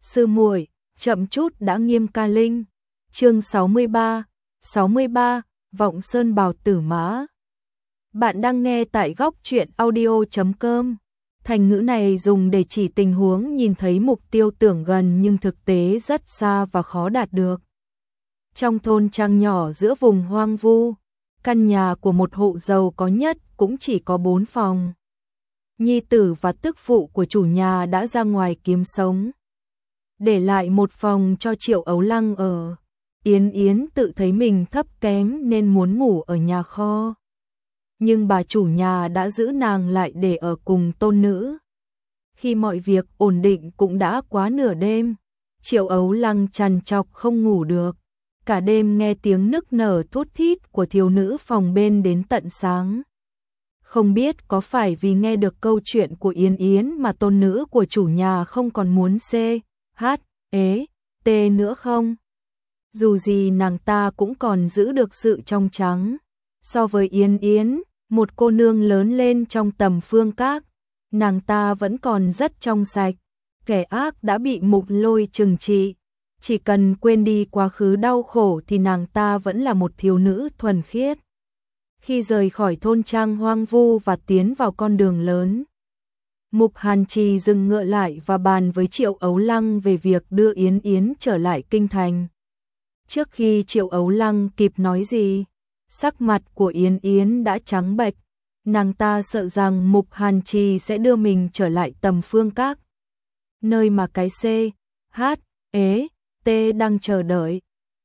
Sư muội, chậm chút đã Nghiêm Ca Linh. Chương 63, Vọng Sơn Bào Tử Mã. Bạn đang nghe tại góc truyện audio.com. Thành ngữ này dùng để chỉ tình huống nhìn thấy mục tiêu tưởng gần nhưng thực tế rất xa và khó đạt được. Trong thôn trang nhỏ giữa vùng hoang vu, căn nhà của một hộ giàu có nhất cũng chỉ có 4 phòng. Nhi tử và tức phụ của chủ nhà đã ra ngoài kiếm sống, để lại một phòng cho Triệu Ấu Lăng ở. Yến Yến tự thấy mình thấp kém nên muốn ngủ ở nhà kho, nhưng bà chủ nhà đã giữ nàng lại để ở cùng tôn nữ. Khi mọi việc ổn định cũng đã quá nửa đêm, Triệu Ấu Lăng trằn trọc không ngủ được, cả đêm nghe tiếng nức nở thút thít của thiếu nữ phòng bên đến tận sáng. Không biết có phải vì nghe được câu chuyện của Yến Yến mà tôn nữ của chủ nhà không còn muốn t nữa không? Dù gì nàng ta cũng còn giữ được sự trong trắng. So với Yến Yến, một cô nương lớn lên trong tầm phương các, nàng ta vẫn còn rất trong sạch. Kẻ ác đã bị Mục Lôi trừng trị, chỉ cần quên đi quá khứ đau khổ thì nàng ta vẫn là một thiếu nữ thuần khiết. Khi rời khỏi thôn trang hoang vu và tiến vào con đường lớn, Mục Hàn Trì dừng ngựa lại và bàn với Triệu Ấu Lăng về việc đưa Yến Yến trở lại kinh thành. Trước khi Triệu Ấu Lăng kịp nói gì, sắc mặt của Yến Yến đã trắng bệch. Nàng ta sợ rằng Mục Hàn Trì sẽ đưa mình trở lại tầm phương các, nơi mà cái T đang chờ đợi.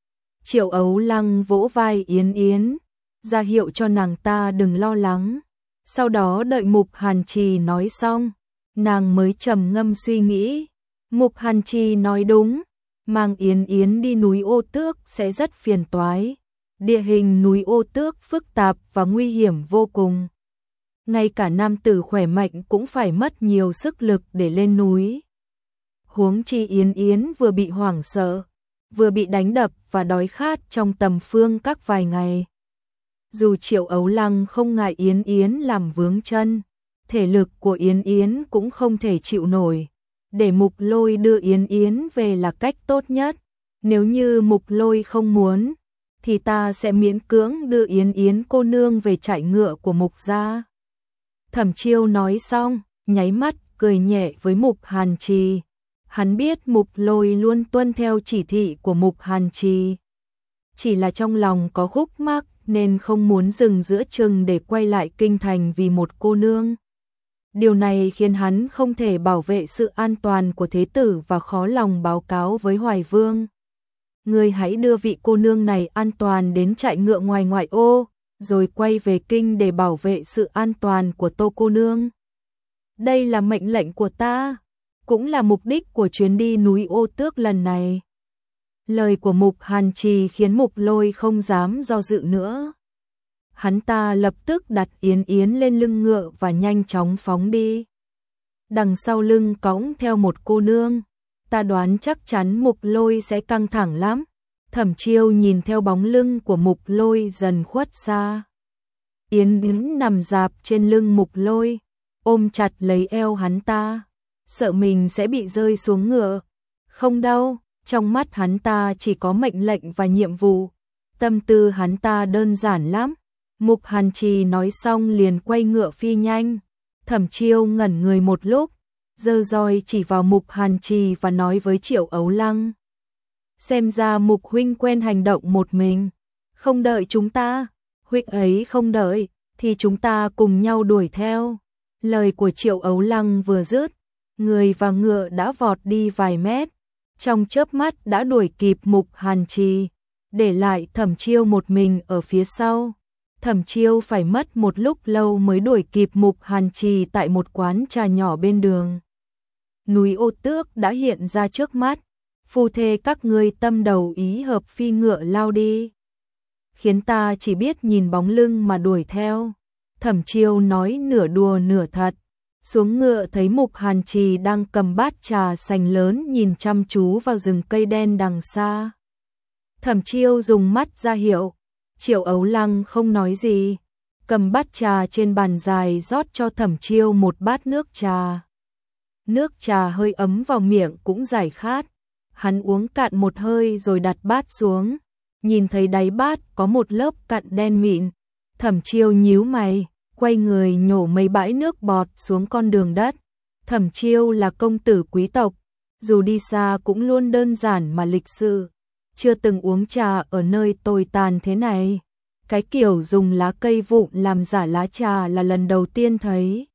Triệu Ấu Lăng vỗ vai Yến Yến, ra hiệu cho nàng ta đừng lo lắng. Sau đó đợi Mục Hàn Trì nói xong, nàng mới trầm ngâm suy nghĩ. Mục Hàn Trì nói đúng, mang Yến Yến đi núi Ô Tước sẽ rất phiền toái. Địa hình núi Ô Tước phức tạp và nguy hiểm vô cùng. Ngay cả nam tử khỏe mạnh cũng phải mất nhiều sức lực để lên núi. Huống chi Yến Yến vừa bị hoảng sợ, vừa bị đánh đập và đói khát trong tầm phương các vài ngày. Dù Triệu Ấu Lăng không ngại Yến Yến làm vướng chân, thể lực của Yến Yến cũng không thể chịu nổi. Để Mục Lôi đưa Yến Yến về là cách tốt nhất. Nếu như Mục Lôi không muốn, thì ta sẽ miễn cưỡng đưa Yến Yến cô nương về trại ngựa của Mục gia. Thẩm Chiêu nói xong, nháy mắt cười nhẹ với Mục Hàn Trì. Hắn biết Mục Lôi luôn tuân theo chỉ thị của Mục Hàn Trì, chỉ là trong lòng có khúc mắc nên không muốn dừng giữa chừng để quay lại kinh thành vì một cô nương. Điều này khiến hắn không thể bảo vệ sự an toàn của thế tử và khó lòng báo cáo với Hoài Vương. Ngươi hãy đưa vị cô nương này an toàn đến trại ngựa ngoài ngoại ô, rồi quay về kinh để bảo vệ sự an toàn của Tô cô nương. Đây là mệnh lệnh của ta, cũng là mục đích của chuyến đi núi Ô Tước lần này. Lời của Mục Hàn Trì khiến Mục Lôi không dám do dự nữa. Hắn ta lập tức đặt Yến Yến lên lưng ngựa và nhanh chóng phóng đi. Đằng sau lưng cõng theo một cô nương, ta đoán chắc chắn Mục Lôi sẽ căng thẳng lắm. Thẩm Chiêu nhìn theo bóng lưng của Mục Lôi dần khuất xa. Yến Yến nằm rạp trên lưng Mục Lôi, ôm chặt lấy eo hắn ta, sợ mình sẽ bị rơi xuống ngựa. Không đâu, trong mắt hắn ta chỉ có mệnh lệnh và nhiệm vụ. Tâm tư hắn ta đơn giản lắm. Mục Hàn Trì nói xong liền quay ngựa phi nhanh. Thẩm Chiêu ngẩn người một lúc, giơ roi chỉ vào Mục Hàn Trì và nói với Triệu Ấu Lăng. Xem ra Mục huynh quen hành động một mình, không đợi chúng ta. Huynh ấy không đợi, thì chúng ta cùng nhau đuổi theo. Lời của Triệu Ấu Lăng vừa dứt, người và ngựa đã vọt đi vài mét, trong chớp mắt đã đuổi kịp Mục Hàn Trì, để lại Thẩm Chiêu một mình ở phía sau. Thẩm Chiêu phải mất một lúc lâu mới đuổi kịp Mục Hàn Trì tại một quán trà nhỏ bên đường. Núi Ô Tước đã hiện ra trước mắt, phu thê các ngươi tâm đầu ý hợp phi ngựa lao đi, khiến ta chỉ biết nhìn bóng lưng mà đuổi theo. Thẩm Chiêu nói nửa đùa nửa thật. Xuống ngựa thấy Mục Hàn Trì đang cầm bát trà sành lớn nhìn chăm chú vào rừng cây đen đằng xa. Thẩm Chiêu dùng mắt ra hiệu. Triệu Ấu Lăng không nói gì, cầm bát trà trên bàn dài rót cho Thẩm Chiêu một bát nước trà. nước trà hơi ấm vào miệng cũng giải khát. Hắn uống cạn một hơi rồi đặt bát xuống, nhìn thấy đáy bát có một lớp cặn đen mịn. Thẩm Chiêu nhíu mày, quay người nhổ mấy bãi nước bọt xuống con đường đất. Thẩm Chiêu là công tử quý tộc, dù đi xa cũng luôn đơn giản mà lịch sự, chưa từng uống trà ở nơi tồi tàn thế này. Cái kiểu dùng lá cây vụn làm giả lá trà là lần đầu tiên thấy.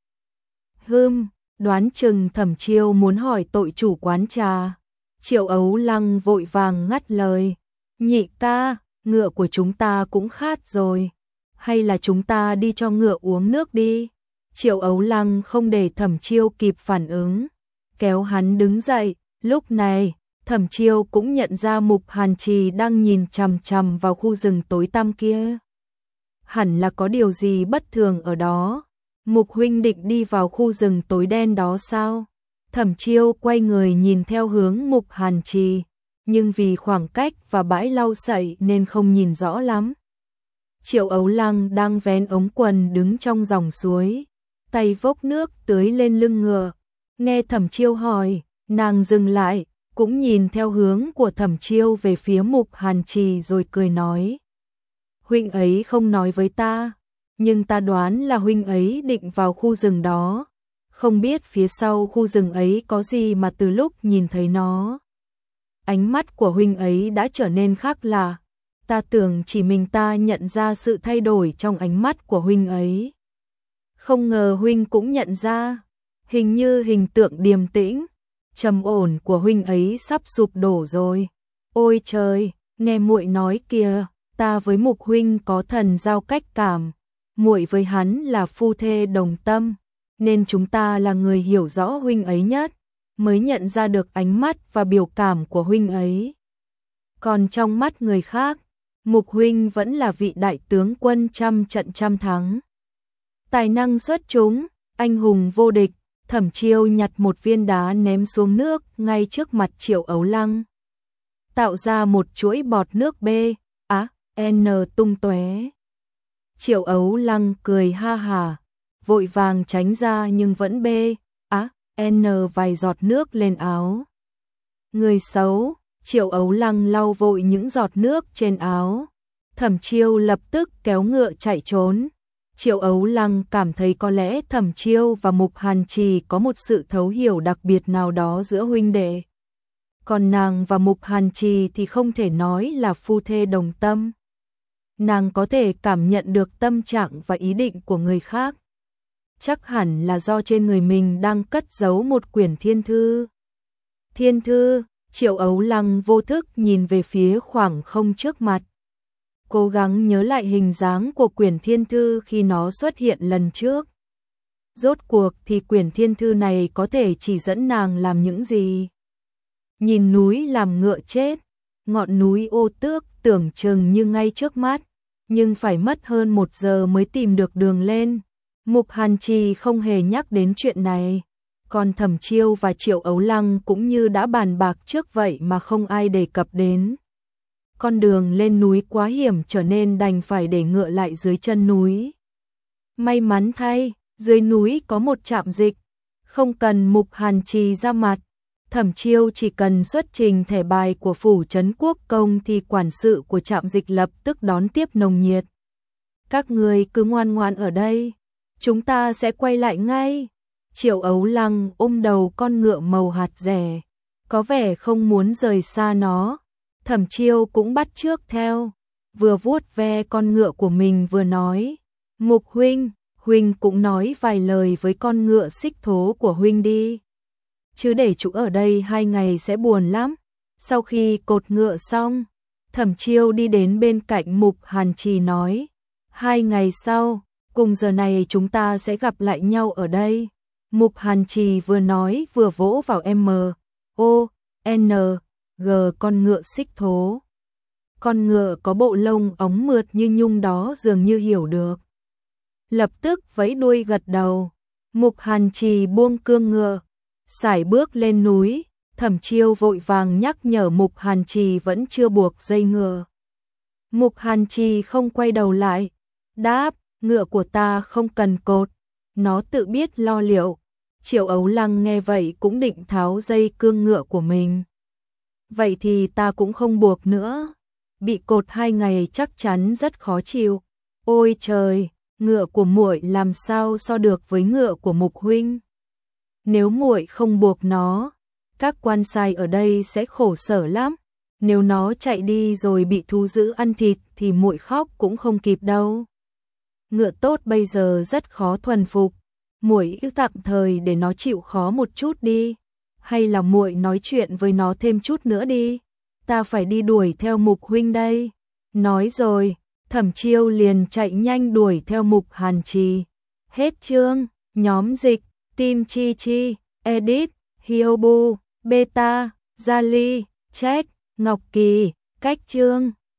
Đoán chừng Thẩm Chiêu muốn hỏi tội chủ quán trà. Triệu Ấu Lăng vội vàng ngắt lời, nhị ca, ngựa của chúng ta cũng khát rồi, hay là chúng ta đi cho ngựa uống nước đi. Triệu Ấu Lăng không để Thẩm Chiêu kịp phản ứng, kéo hắn đứng dậy. Lúc này, Thẩm Chiêu cũng nhận ra Mục Hàn Trì đang nhìn chằm chằm vào khu rừng tối tăm kia. Hẳn là có điều gì bất thường ở đó. Mục huynh định đi vào khu rừng tối đen đó sao? Thẩm Chiêu quay người nhìn theo hướng Mục Hàn Trì, nhưng vì khoảng cách và bãi lau sậy nên không nhìn rõ lắm. Triệu Ấu Lăng đang vén ống quần đứng trong dòng suối, tay vốc nước tưới lên lưng ngựa. Nghe Thẩm Chiêu hỏi, nàng dừng lại, cũng nhìn theo hướng của Thẩm Chiêu về phía Mục Hàn Trì rồi cười nói. Huynh ấy không nói với ta, nhưng ta đoán là huynh ấy định vào khu rừng đó. Không biết phía sau khu rừng ấy có gì mà từ lúc nhìn thấy nó, ánh mắt của huynh ấy đã trở nên khác lạ. Ta tưởng chỉ mình ta nhận ra sự thay đổi trong ánh mắt của huynh ấy. Không ngờ huynh cũng nhận ra. Hình như hình tượng điềm tĩnh, trầm ổn của huynh ấy sắp sụp đổ rồi. Ôi trời, nghe muội nói kìa, ta với Mục huynh có thần giao cách cảm, muội với hắn là phu thê đồng tâm, nên chúng ta là người hiểu rõ huynh ấy nhất, mới nhận ra được ánh mắt và biểu cảm của huynh ấy. Còn trong mắt người khác, Mục huynh vẫn là vị đại tướng quân trăm trận trăm thắng, tài năng xuất chúng, anh hùng vô địch. Thẩm Chiêu nhặt một viên đá ném xuống nước ngay trước mặt Triệu Ấu Lăng, tạo ra một chuỗi bọt nước B.A.N tung tóe. Triệu Ấu Lăng cười ha hả, vội vàng tránh ra nhưng vẫn B.A.N vài giọt nước lên áo. Người xấu. Triệu Ấu Lăng lau vội những giọt nước trên áo. Thẩm Chiêu lập tức kéo ngựa chạy trốn. Triệu Ấu Lăng cảm thấy có lẽ Thẩm Chiêu và Mục Hàn Trì có một sự thấu hiểu đặc biệt nào đó giữa huynh đệ. Còn nàng và Mục Hàn Trì thì không thể nói là phu thê đồng tâm. Nàng có thể cảm nhận được tâm trạng và ý định của người khác. Chắc hẳn là do trên người mình đang cất giấu một quyển thiên thư. Thiên thư. Triệu Ấu Lăng vô thức nhìn về phía khoảng không trước mặt, cố gắng nhớ lại hình dáng của quyển thiên thư khi nó xuất hiện lần trước. Rốt cuộc thì quyển thiên thư này có thể chỉ dẫn nàng làm những gì? Nhìn núi làm ngựa chết, ngọn núi Ô Tước tưởng chừng như ngay trước mắt, nhưng phải mất hơn 1 giờ mới tìm được đường lên. Mục Hàn Trì không hề nhắc đến chuyện này, còn Thẩm Chiêu và Triệu Ấu Lăng cũng như đã bàn bạc trước vậy mà không ai đề cập đến. Con đường lên núi quá hiểm trở nên đành phải để ngựa lại dưới chân núi. May mắn thay, dưới núi có một trạm dịch, không cần Mục Hàn Trì ra mặt. Thẩm Chiêu chỉ cần xuất trình thẻ bài của phủ trấn quốc công thì quản sự của trạm dịch lập tức đón tiếp nồng nhiệt. Các người cứ ngoan ngoãn ở đây, chúng ta sẽ quay lại ngay. Triệu Ấu Lăng ôm đầu con ngựa màu hạt rẻ, có vẻ không muốn rời xa nó. Thẩm Chiêu cũng bắt chước theo, vừa vuốt ve con ngựa của mình vừa nói, Mục huynh, huynh cũng nói vài lời với con ngựa xích thố của huynh đi. Chứ để chủ ở đây 2 ngày sẽ buồn lắm. Sau khi cột ngựa xong, Thẩm Chiêu đi đến bên cạnh Mục Hàn Trì nói, 2 ngày sau, cùng giờ này chúng ta sẽ gặp lại nhau ở đây. Mục Hàn Trì vừa nói vừa vỗ vào M.O.N.G con ngựa xích thố. Con ngựa có bộ lông óng mượt như nhung đó dường như hiểu được, lập tức vẫy đuôi gật đầu. Mục Hàn Trì buông cương ngựa, sải bước lên núi. Thẩm Chiêu vội vàng nhắc nhở Mục Hàn Trì vẫn chưa buộc dây ngựa. Mục Hàn Trì không quay đầu lại, đáp, ngựa của ta không cần cột, nó tự biết lo liệu. Triệu Ấu Lăng nghe vậy cũng định tháo dây cương ngựa của mình. Vậy thì ta cũng không buộc nữa. Bị cột 2 ngày chắc chắn rất khó chịu. Ôi trời, ngựa của muội làm sao so được với ngựa của Mục huynh? Nếu muội không buộc nó, các quan sai ở đây sẽ khổ sở lắm. Nếu nó chạy đi rồi bị thú dữ ăn thịt thì muội khóc cũng không kịp đâu. Ngựa tốt bây giờ rất khó thuần phục, muội cứ tạm thời để nó chịu khó một chút đi, hay là muội nói chuyện với nó thêm chút nữa đi. Ta phải đi đuổi theo Mục huynh đây. Nói rồi, Thẩm Chiêu liền chạy nhanh đuổi theo Mục Hàn Trì. Hết chương. Nhóm dịch Tim Chi Chi, edit Hyobu, Beta, Jali, Chat, Ngọc Kỳ, cách chương.